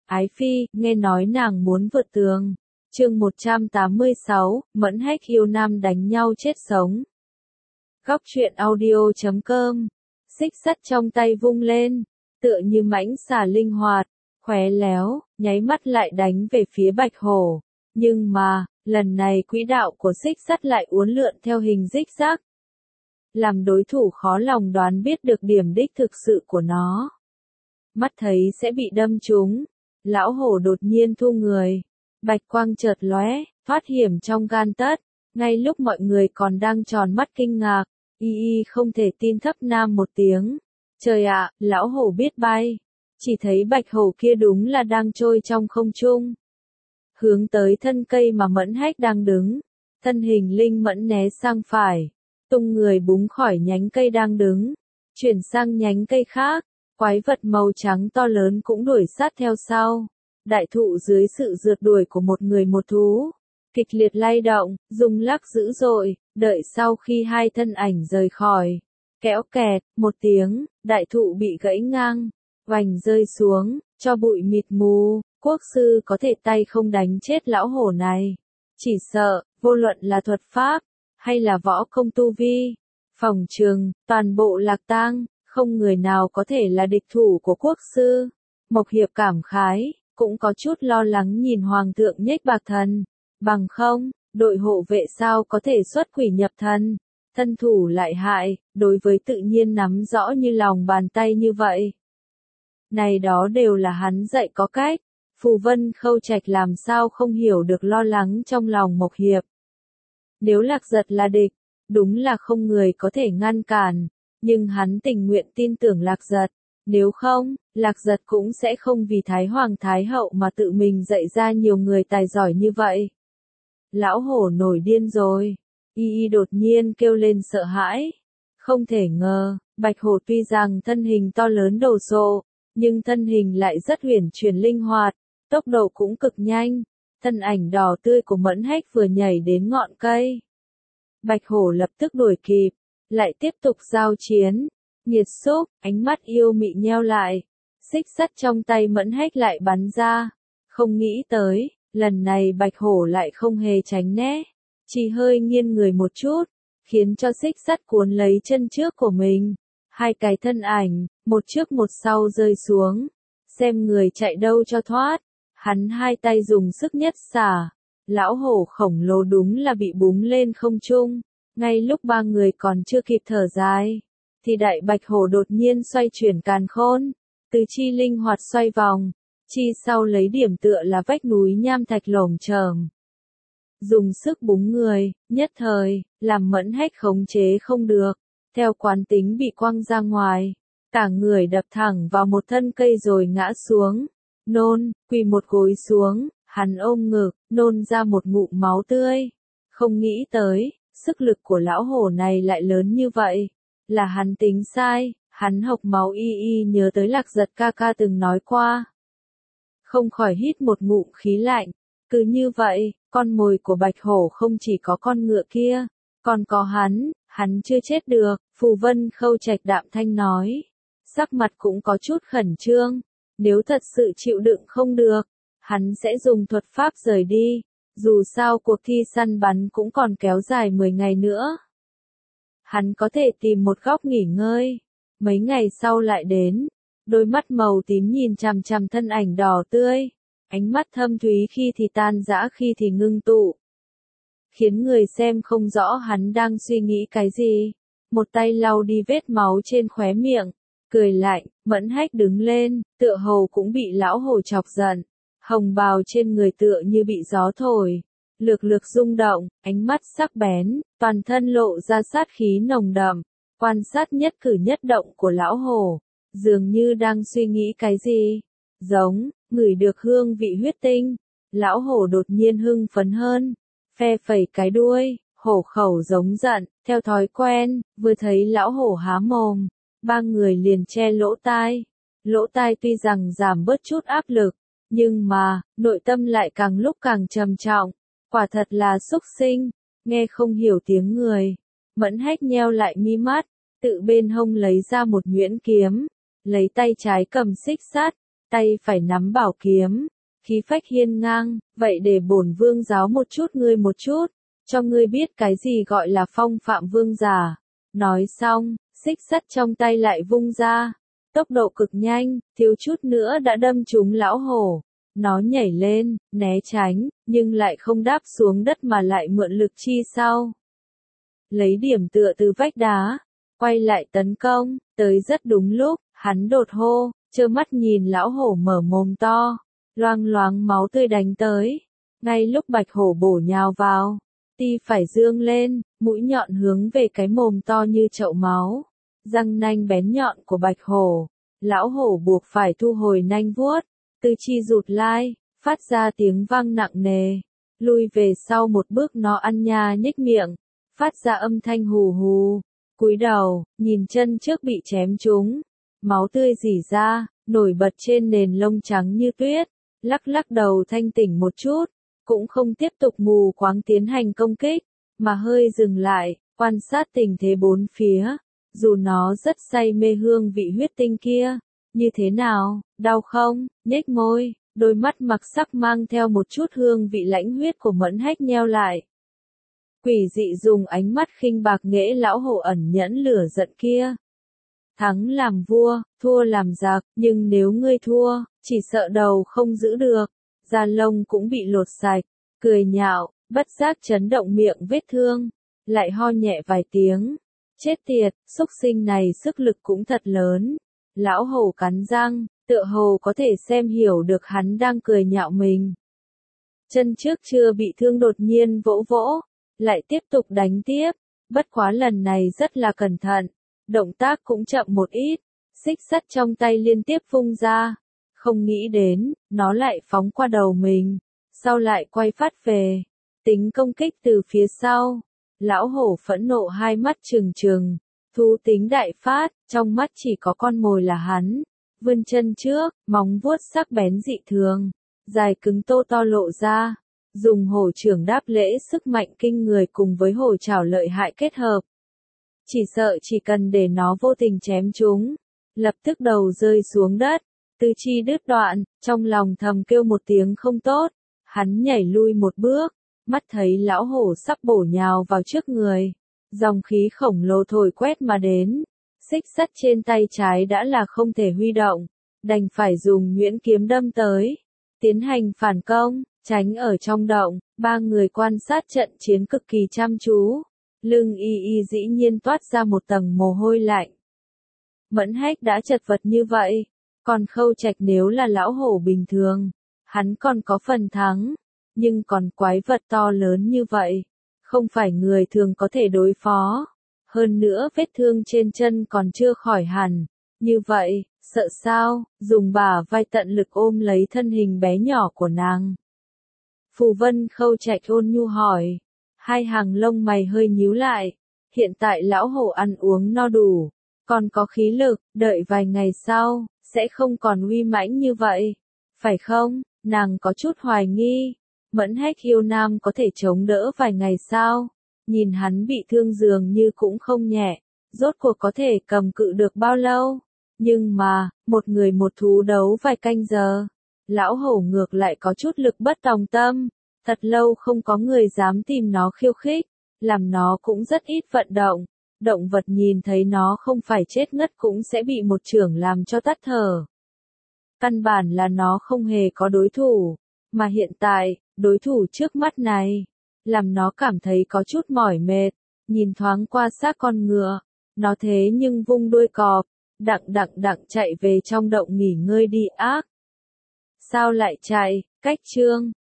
Ái Phi, nghe nói nàng muốn vượt tường. Chương 186, Mẫn Hách yêu nam đánh nhau chết sống. Góc truyện audio.com. Xích sắt trong tay vung lên, tựa như mãnh xà linh hoạt, khóe léo, nháy mắt lại đánh về phía Bạch Hổ. Nhưng mà, lần này quỹ đạo của xích sắt lại uốn lượn theo hình rích rác, làm đối thủ khó lòng đoán biết được điểm đích thực sự của nó. Mắt thấy sẽ bị đâm trúng, lão hổ đột nhiên thu người, bạch quang chợt lóe, thoát hiểm trong gan tấc. Ngay lúc mọi người còn đang tròn mắt kinh ngạc, y không thể tin thấp nam một tiếng. Trời ạ, lão hổ biết bay. Chỉ thấy bạch hổ kia đúng là đang trôi trong không trung, hướng tới thân cây mà Mẫn Hách đang đứng. Thân hình linh mẫn né sang phải, tung người búng khỏi nhánh cây đang đứng, chuyển sang nhánh cây khác. Quái vật màu trắng to lớn cũng đuổi sát theo sau. Đại thụ dưới sự rượt đuổi của một người một thú, kịch liệt lay động, rung lắc dữ dội, đợi sau khi hai thân ảnh rời khỏi. Kéo kẹt, một tiếng, đại thụ bị gãy ngang, vành rơi xuống, cho bụi mịt mù. Quốc sư có thể tay không đánh chết lão hổ này. Chỉ sợ, vô luận là thuật pháp, hay là võ công tu vi, phòng trường, toàn bộ lạc tang, không người nào có thể là địch thủ của quốc sư. Mộc Hiệp cảm khái, cũng có chút lo lắng nhìn hoàng thượng nhếch bạc thần. Bằng không, đội hộ vệ sao có thể xuất quỷ nhập thần, thân thủ lại hại, đối với tự nhiên nắm rõ như lòng bàn tay như vậy. Này đó đều là hắn dạy có cách. Phù Vân Khâu Trạch làm sao không hiểu được lo lắng trong lòng Mộc Hiệp. Nếu Lạc Giật là địch, đúng là không người có thể ngăn cản, nhưng hắn tình nguyện tin tưởng Lạc Giật. Nếu không, Lạc Giật cũng sẽ không vì Thái Hoàng Thái Hậu mà tự mình dạy ra nhiều người tài giỏi như vậy. Lão hổ nổi điên rồi. Y đột nhiên kêu lên sợ hãi. Không thể ngờ, Bạch Hổ tuy rằng thân hình to lớn đồ sộ, nhưng thân hình lại rất uyển chuyển linh hoạt, tốc độ cũng cực nhanh. Thân ảnh đỏ tươi của Mẫn Hách vừa nhảy đến ngọn cây, Bạch Hổ lập tức đuổi kịp, lại tiếp tục giao chiến. Nghiệt xúc, ánh mắt yêu mị nheo lại, xích sắt trong tay Mẫn Hách lại bắn ra. Không nghĩ tới, lần này Bạch Hổ lại không hề tránh né, chỉ hơi nghiêng người một chút, khiến cho xích sắt cuốn lấy chân trước của mình. Hai cái thân ảnh, một trước một sau rơi xuống, xem người chạy đâu cho thoát. Hắn hai tay dùng sức nhất xả, lão hổ khổng lồ đúng là bị búng lên không trung. Ngay lúc ba người còn chưa kịp thở dài, thì đại bạch hổ đột nhiên xoay chuyển càn khôn, tứ chi linh hoạt xoay vòng, chi sau lấy điểm tựa là vách núi nham thạch lởm chởm. Dùng sức búng người, nhất thời, làm Mẫn Hách khống chế không được, theo quán tính bị quăng ra ngoài, cả người đập thẳng vào một thân cây rồi ngã xuống. Nôn, quỳ một gối xuống, hắn ôm ngực, nôn ra một ngụm máu tươi. Không nghĩ tới, sức lực của lão hổ này lại lớn như vậy. Là hắn tính sai, hắn hộc máu nhớ tới Lạc Giật ca ca từng nói qua. Không khỏi hít một ngụm khí lạnh. Cứ như vậy, con mồi của Bạch Hổ không chỉ có con ngựa kia, còn có hắn chưa chết được. Phù Vân Khâu Trạch đạm thanh nói. Sắc mặt cũng có chút khẩn trương. Nếu thật sự chịu đựng không được, hắn sẽ dùng thuật pháp rời đi. Dù sao cuộc thi săn bắn cũng còn kéo dài 10 ngày nữa. Hắn có thể tìm một góc nghỉ ngơi. Mấy ngày sau lại đến. Đôi mắt màu tím nhìn chằm chằm thân ảnh đỏ tươi. Ánh mắt thâm thúy khi thì tan rã khi thì ngưng tụ, khiến người xem không rõ hắn đang suy nghĩ cái gì. Một tay lau đi vết máu trên khóe miệng, cười lạnh. Mẫn Hách đứng lên, tựa hồ cũng bị lão hổ chọc giận. Hồng bào trên người tựa như bị gió thổi, lược lược rung động, ánh mắt sắc bén, toàn thân lộ ra sát khí nồng đậm, quan sát nhất cử nhất động của lão hổ, dường như đang suy nghĩ cái gì. Giống, ngửi được hương vị huyết tinh, lão hổ đột nhiên hưng phấn hơn, phe phẩy cái đuôi, hổ khẩu giống giận. Theo thói quen, vừa thấy lão hổ há mồm, ba người liền che lỗ tai. Lỗ tai tuy rằng giảm bớt chút áp lực, nhưng mà, nội tâm lại càng lúc càng trầm trọng. Quả thật là xúc sinh, nghe không hiểu tiếng người. Mẫn Hách nheo lại mi mắt, tự bên hông lấy ra một nhuyễn kiếm, lấy tay trái cầm xích sắt, tay phải nắm bảo kiếm, khí phách hiên ngang, vậy để bổn vương giáo một chút ngươi một chút, cho ngươi biết cái gì gọi là phong phạm vương giả. Nói xong, xích sắt trong tay lại vung ra, tốc độ cực nhanh, thiếu chút nữa đã đâm trúng lão hổ. Nó nhảy lên, né tránh, nhưng lại không đáp xuống đất mà lại mượn lực chi sau. Lấy điểm tựa từ vách đá, quay lại tấn công, tới rất đúng lúc, hắn đột hô, trơ mắt nhìn lão hổ mở mồm to, loang loáng máu tươi đánh tới. Ngay lúc bạch hổ bổ nhào vào, ti phải dương lên, mũi nhọn hướng về cái mồm to như chậu máu. Răng nanh bén nhọn của bạch hổ, lão hổ buộc phải thu hồi nanh vuốt, tư chi rụt lai, phát ra tiếng vang nặng nề. Lui về sau một bước nó ăn nha nhếch miệng, phát ra âm thanh hù hù. Cúi đầu, nhìn chân trước bị chém trúng, máu tươi rỉ ra, nổi bật trên nền lông trắng như tuyết. Lắc lắc đầu thanh tỉnh một chút, cũng không tiếp tục mù quáng tiến hành công kích, mà hơi dừng lại, quan sát tình thế bốn phía. Dù nó rất say mê hương vị huyết tinh kia, như thế nào, đau không, nhếch môi, đôi mắt mặc sắc mang theo một chút hương vị lãnh huyết của Mẫn Hách nheo lại. Quỷ dị dùng ánh mắt khinh bạc nghễ lão hổ ẩn nhẫn lửa giận kia. Thắng làm vua, thua làm giặc, nhưng nếu ngươi thua, chỉ sợ đầu không giữ được, da lông cũng bị lột sạch, cười nhạo, bất giác chấn động miệng vết thương, lại ho nhẹ vài tiếng. Chết tiệt, xúc sinh này sức lực cũng thật lớn. Lão hổ cắn răng, tựa hồ có thể xem hiểu được hắn đang cười nhạo mình. Chân trước chưa bị thương đột nhiên vỗ vỗ, lại tiếp tục đánh tiếp, bất quá lần này rất là cẩn thận, động tác cũng chậm một ít, xích sắt trong tay liên tiếp vung ra, không nghĩ đến, nó lại phóng qua đầu mình, sau lại quay phát về, tính công kích từ phía sau. Lão hổ phẫn nộ hai mắt trừng trừng, thú tính đại phát, trong mắt chỉ có con mồi là hắn, vươn chân trước, móng vuốt sắc bén dị thường, dài cứng tô to lộ ra, dùng hổ trưởng đáp lễ sức mạnh kinh người cùng với hổ trảo lợi hại kết hợp. Chỉ sợ chỉ cần để nó vô tình chém chúng, lập tức đầu rơi xuống đất, tứ chi đứt đoạn, trong lòng thầm kêu một tiếng không tốt, hắn nhảy lui một bước. Mắt thấy lão hổ sắp bổ nhào vào trước người, dòng khí khổng lồ thổi quét mà đến, xích sắt trên tay trái đã là không thể huy động, đành phải dùng nhuyễn kiếm đâm tới, tiến hành phản công, tránh ở trong động. Ba người quan sát trận chiến cực kỳ chăm chú, lưng y dĩ nhiên toát ra một tầng mồ hôi lạnh. Mẫn Hách đã chật vật như vậy, còn Khâu Trạch nếu là lão hổ bình thường, hắn còn có phần thắng. Nhưng còn quái vật to lớn như vậy, không phải người thường có thể đối phó. Hơn nữa vết thương trên chân còn chưa khỏi hẳn. Như vậy, sợ sao, dùng bả vai tận lực ôm lấy thân hình bé nhỏ của nàng. Phù Vân Khâu Trạch ôn nhu hỏi. Hai hàng lông mày hơi nhíu lại. Hiện tại lão hổ ăn uống no đủ, còn có khí lực, đợi vài ngày sau, sẽ không còn uy mãnh như vậy. Phải không? Nàng có chút hoài nghi. Mẫn Hách yêu nam có thể chống đỡ vài ngày sao? Nhìn hắn bị thương dường như cũng không nhẹ, rốt cuộc có thể cầm cự được bao lâu? Nhưng mà, một người một thú đấu vài canh giờ, lão hổ ngược lại có chút lực bất tòng tâm, thật lâu không có người dám tìm nó khiêu khích, làm nó cũng rất ít vận động. Động vật nhìn thấy nó không phải chết ngất cũng sẽ bị một chưởng làm cho tắt thở. Căn bản là nó không hề có đối thủ, mà hiện tại, đối thủ trước mắt này, làm nó cảm thấy có chút mỏi mệt, nhìn thoáng qua xác con ngựa, nó thế nhưng vung đuôi cọp, đặng chạy về trong động nghỉ ngơi đi ác. Sao lại chạy, cách chương.